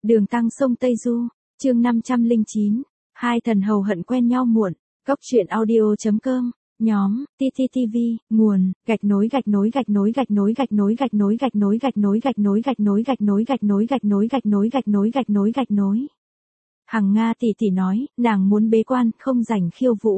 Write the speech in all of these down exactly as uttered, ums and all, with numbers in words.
Đường Tăng sông Tây Du, chương năm trăm lẻ chín, hai thần hầu hận quen nhau muộn, Cốc truyện audio.com, nhóm, tê tê tê vê, nguồn, gạch nối gạch nối gạch nối gạch nối gạch nối gạch nối gạch nối gạch nối gạch nối gạch nối gạch nối gạch nối gạch nối gạch nối gạch nối gạch nối gạch nối. Hằng Nga tỷ tỷ nói, nàng muốn bế quan, không rảnh khiêu vũ.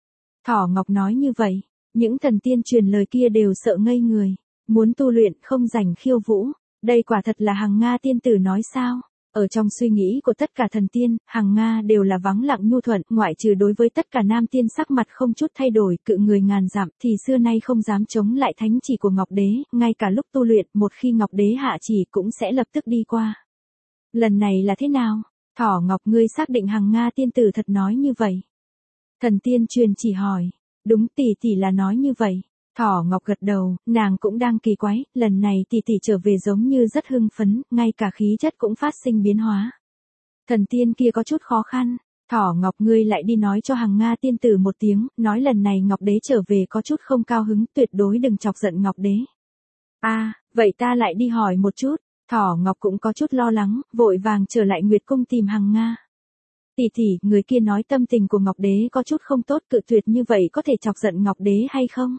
Thỏ Ngọc nói như vậy, những thần tiên truyền lời kia đều sợ ngây người, muốn tu luyện, không rảnh khiêu vũ, đây quả thật là Hằng Nga tiên tử nói sao? Ở trong suy nghĩ của tất cả thần tiên, Hằng Nga đều là vắng lặng nhu thuận, ngoại trừ đối với tất cả nam tiên sắc mặt không chút thay đổi, cự người ngàn dặm, thì xưa nay không dám chống lại thánh chỉ của Ngọc Đế, ngay cả lúc tu luyện, một khi Ngọc Đế hạ chỉ cũng sẽ lập tức đi qua. Lần này là thế nào? Thỏ Ngọc, ngươi xác định Hằng Nga tiên tử thật nói như vậy? Thần tiên truyền chỉ hỏi, đúng, tỷ tỷ là nói như vậy. Thỏ Ngọc gật đầu, nàng cũng đang kỳ quái, lần này tỷ tỷ trở về giống như rất hưng phấn, ngay cả khí chất cũng phát sinh biến hóa. Thần tiên kia có chút khó khăn, Thỏ Ngọc, ngươi lại đi nói cho Hằng Nga tiên tử một tiếng, nói lần này Ngọc Đế trở về có chút không cao hứng, tuyệt đối đừng chọc giận Ngọc Đế. A, à, vậy ta lại đi hỏi một chút. Thỏ Ngọc cũng có chút lo lắng, vội vàng trở lại Nguyệt Cung tìm Hằng Nga. Tỷ tỷ, người kia nói tâm tình của Ngọc Đế có chút không tốt, cự tuyệt như vậy có thể chọc giận Ngọc Đế hay không?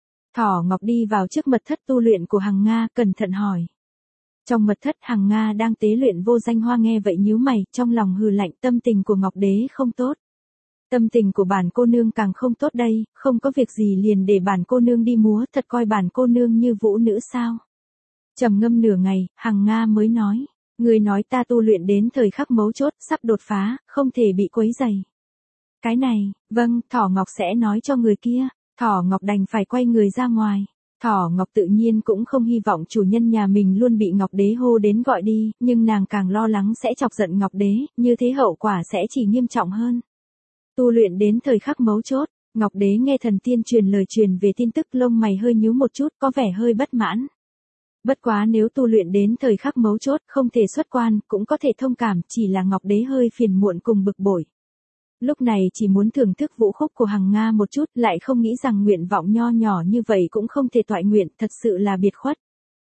Thỏ Ngọc đi vào trước mật thất tu luyện của Hằng Nga, cẩn thận hỏi. Trong mật thất Hằng Nga đang tế luyện vô danh hoa nghe vậy nhíu mày, trong lòng hừ lạnh, tâm tình của Ngọc Đế không tốt. Tâm tình của bản cô nương càng không tốt đây, không có việc gì liền để bản cô nương đi múa, thật coi bản cô nương như vũ nữ sao? Trầm ngâm nửa ngày, Hằng Nga mới nói, người nói ta tu luyện đến thời khắc mấu chốt, sắp đột phá, không thể bị quấy rầy. Cái này, vâng, Thỏ Ngọc sẽ nói cho người kia. Thỏ Ngọc đành phải quay người ra ngoài. Thỏ Ngọc tự nhiên cũng không hy vọng chủ nhân nhà mình luôn bị Ngọc Đế hô đến gọi đi, nhưng nàng càng lo lắng sẽ chọc giận Ngọc Đế, như thế hậu quả sẽ chỉ nghiêm trọng hơn. Tu luyện đến thời khắc mấu chốt, Ngọc Đế nghe thần tiên truyền lời truyền về tin tức, lông mày hơi nhíu một chút, có vẻ hơi bất mãn. Bất quá nếu tu luyện đến thời khắc mấu chốt, không thể xuất quan, cũng có thể thông cảm, chỉ là Ngọc Đế hơi phiền muộn cùng bực bội. Lúc này chỉ muốn thưởng thức vũ khúc của Hằng Nga một chút, lại không nghĩ rằng nguyện vọng nho nhỏ như vậy cũng không thể toại nguyện, thật sự là biệt khuất.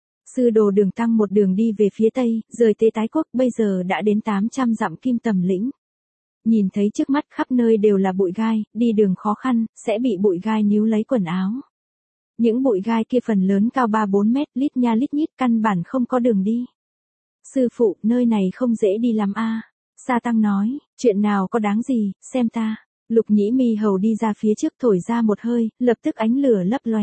Sư đồ Đường Tăng một đường đi về phía tây, rời Tế Tái Quốc, bây giờ đã đến tám trăm dặm Kim Tầm Lĩnh. Nhìn thấy trước mắt khắp nơi đều là bụi gai, đi đường khó khăn, sẽ bị bụi gai níu lấy quần áo. Những bụi gai kia phần lớn cao ba bốn mét, lít nha lít nhít, căn bản không có đường đi. Sư phụ, nơi này không dễ đi lắm a. Sa Tăng nói, chuyện nào có đáng gì, xem ta. Lục Nhĩ Mi Hầu đi ra phía trước thổi ra một hơi, lập tức ánh lửa lấp lóe.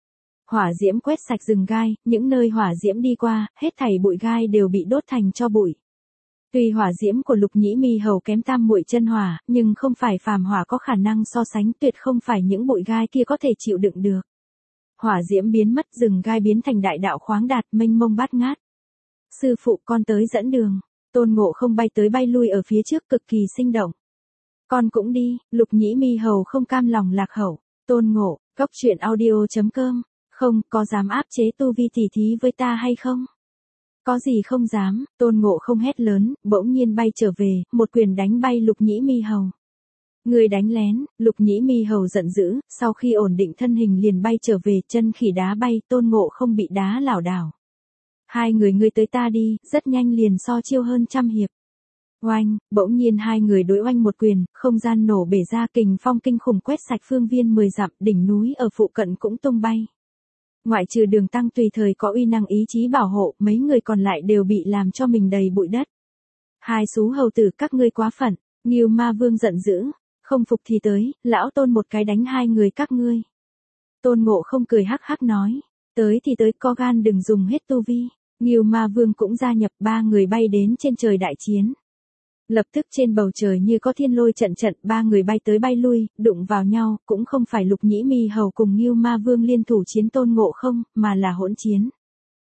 Hỏa diễm quét sạch rừng gai, những nơi hỏa diễm đi qua, hết thảy bụi gai đều bị đốt thành tro bụi. Tuy hỏa diễm của Lục Nhĩ Mi Hầu kém tam muội chân hỏa, nhưng không phải phàm hỏa có khả năng so sánh, tuyệt không phải những bụi gai kia có thể chịu đựng được. Hỏa diễm biến mất, rừng gai biến thành đại đạo khoáng đạt, mênh mông bát ngát. Sư phụ, con tới dẫn đường. Tôn Ngộ Không bay tới bay lui ở phía trước, cực kỳ sinh động. Con cũng đi. Lục Nhĩ Mi Hầu không cam lòng lạc hậu. Tôn Ngộ, Cốc truyện audio.com, không, có dám áp chế tu vi tỉ thí với ta hay không? Có gì không dám, Tôn Ngộ Không hét lớn, bỗng nhiên bay trở về, một quyền đánh bay Lục Nhĩ Mi Hầu. Người đánh lén. Lục Nhĩ Mi Hầu giận dữ, sau khi ổn định thân hình liền bay trở về, chân khỉ đá bay, Tôn Ngộ Không bị đá lảo đảo. Hai người ngươi tới ta đi, rất nhanh liền so chiêu hơn trăm hiệp. Oanh, bỗng nhiên hai người đối oanh một quyền, không gian nổ bể ra, kình phong kinh khủng quét sạch phương viên mười dặm, đỉnh núi ở phụ cận cũng tung bay. Ngoại trừ Đường Tăng tùy thời có uy năng ý chí bảo hộ, mấy người còn lại đều bị làm cho mình đầy bụi đất. Hai xú hầu tử, các ngươi quá phận. Ngưu Ma Vương giận dữ, không phục thì tới, lão Tôn một cái đánh hai người các ngươi. Tôn Ngộ Không cười hắc hắc nói, tới thì tới, có gan đừng dùng hết tu vi. Ngưu Ma Vương cũng gia nhập, ba người bay đến trên trời đại chiến. Lập tức trên bầu trời như có thiên lôi trận trận, ba người bay tới bay lui, đụng vào nhau, cũng không phải Lục Nhĩ Mi Hầu cùng Ngưu Ma Vương liên thủ chiến Tôn Ngộ Không, mà là hỗn chiến.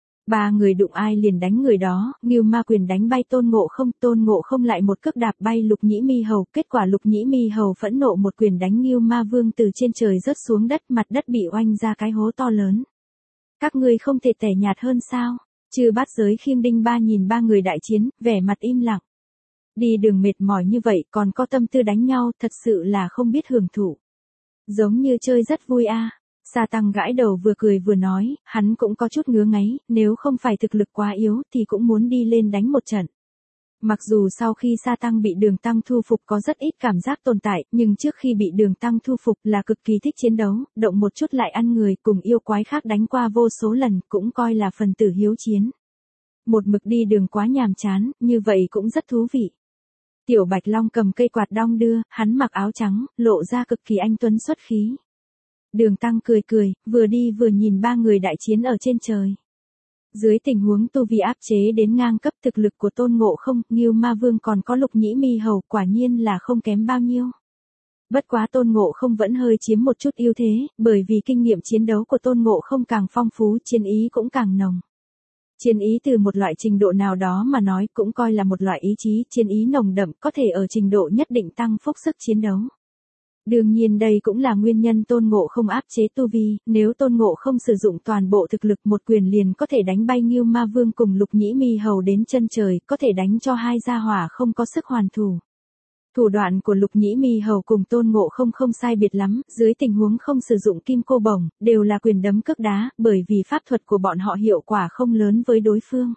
Ba người đụng ai liền đánh người đó, Ngưu Ma quyền đánh bay Tôn Ngộ Không, Tôn Ngộ Không lại một cước đạp bay Lục Nhĩ Mi Hầu, kết quả Lục Nhĩ Mi Hầu phẫn nộ một quyền đánh Ngưu Ma Vương từ trên trời rớt xuống đất, mặt đất bị oanh ra cái hố to lớn. Các ngươi không thể tẻ nhạt hơn sao? Chư Bát Giới Khiêng Đinh Ba nhìn ba người đại chiến, vẻ mặt im lặng. Đi đường mệt mỏi như vậy còn có tâm tư đánh nhau, thật sự là không biết hưởng thụ. Giống như chơi rất vui a. À. Sa Tăng gãi đầu vừa cười vừa nói, hắn cũng có chút ngứa ngáy, nếu không phải thực lực quá yếu thì cũng muốn đi lên đánh một trận. Mặc dù sau khi Sa Tăng bị Đường Tăng thu phục có rất ít cảm giác tồn tại, nhưng trước khi bị Đường Tăng thu phục là cực kỳ thích chiến đấu, động một chút lại ăn người, cùng yêu quái khác đánh qua vô số lần, cũng coi là phần tử hiếu chiến. Một mực đi đường quá nhàm chán, như vậy cũng rất thú vị. Tiểu Bạch Long cầm cây quạt đong đưa, hắn mặc áo trắng, lộ ra cực kỳ anh tuấn xuất khí. Đường Tăng cười cười, vừa đi vừa nhìn ba người đại chiến ở trên trời. Dưới tình huống tu vi áp chế đến ngang cấp thực lực của Tôn Ngộ Không, Ngưu Ma Vương còn có Lục Nhĩ Mi Hầu, quả nhiên là không kém bao nhiêu. Bất quá Tôn Ngộ Không vẫn hơi chiếm một chút ưu thế, bởi vì kinh nghiệm chiến đấu của Tôn Ngộ Không càng phong phú, chiến ý cũng càng nồng. Chiến ý từ một loại trình độ nào đó mà nói cũng coi là một loại ý chí, chiến ý nồng đậm có thể ở trình độ nhất định tăng phúc sức chiến đấu. Đương nhiên đây cũng là nguyên nhân Tôn Ngộ Không áp chế tu vi, nếu Tôn Ngộ Không sử dụng toàn bộ thực lực một quyền liền có thể đánh bay Ngưu Ma Vương cùng Lục Nhĩ Mi Hầu đến chân trời, có thể đánh cho hai gia hỏa không có sức hoàn thủ. Thủ đoạn của Lục Nhĩ Mi Hầu cùng Tôn Ngộ Không không sai biệt lắm, dưới tình huống không sử dụng kim cô bổng, đều là quyền đấm cước đá, bởi vì pháp thuật của bọn họ hiệu quả không lớn với đối phương.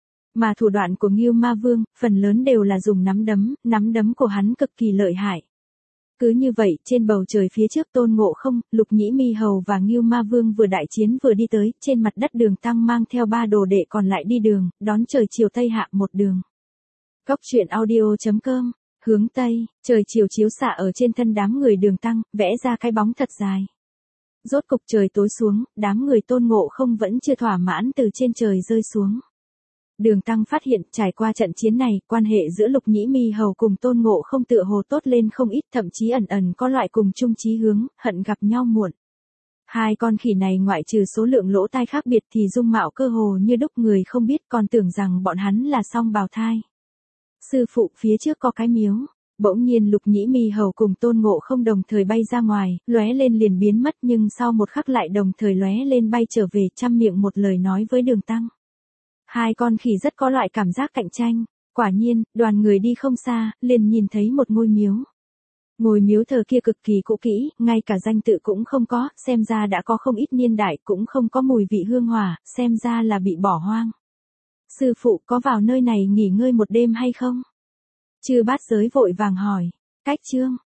Mà thủ đoạn của Ngưu Ma Vương, phần lớn đều là dùng nắm đấm, nắm đấm của hắn cực kỳ lợi hại. Cứ như vậy, trên bầu trời phía trước Tôn Ngộ Không, Lục Nhĩ Mi Hầu và Ngưu Ma Vương vừa đại chiến vừa đi tới, trên mặt đất Đường Tăng mang theo ba đồ đệ còn lại đi đường, đón trời chiều tây hạ một đường. Góc truyện audio chấm com, hướng tây, trời chiều chiếu xạ ở trên thân đám người Đường Tăng, vẽ ra cái bóng thật dài. Rốt cục trời tối xuống, đám người Tôn Ngộ Không vẫn chưa thỏa mãn từ trên trời rơi xuống. Đường Tăng phát hiện, trải qua trận chiến này, quan hệ giữa Lục Nhĩ Mi Hầu cùng Tôn Ngộ Không tựa hồ tốt lên không ít, thậm chí ẩn ẩn có loại cùng chung chí hướng, hận gặp nhau muộn. Hai con khỉ này ngoại trừ số lượng lỗ tai khác biệt thì dung mạo cơ hồ như đúc, người không biết còn tưởng rằng bọn hắn là song bào thai. Sư phụ, phía trước có cái miếu. Bỗng nhiên Lục Nhĩ Mi Hầu cùng Tôn Ngộ Không đồng thời bay ra ngoài, lóe lên liền biến mất, nhưng sau một khắc lại đồng thời lóe lên bay trở về, trăm miệng một lời nói với Đường Tăng. Hai con khỉ rất có loại cảm giác cạnh tranh. Quả nhiên, đoàn người đi không xa, liền nhìn thấy một ngôi miếu. Ngôi miếu thờ kia cực kỳ cũ kỹ, ngay cả danh tự cũng không có, xem ra đã có không ít niên đại, cũng không có mùi vị hương hỏa, xem ra là bị bỏ hoang. Sư phụ, có vào nơi này nghỉ ngơi một đêm hay không? Chư Bát Giới vội vàng hỏi. Cách chương,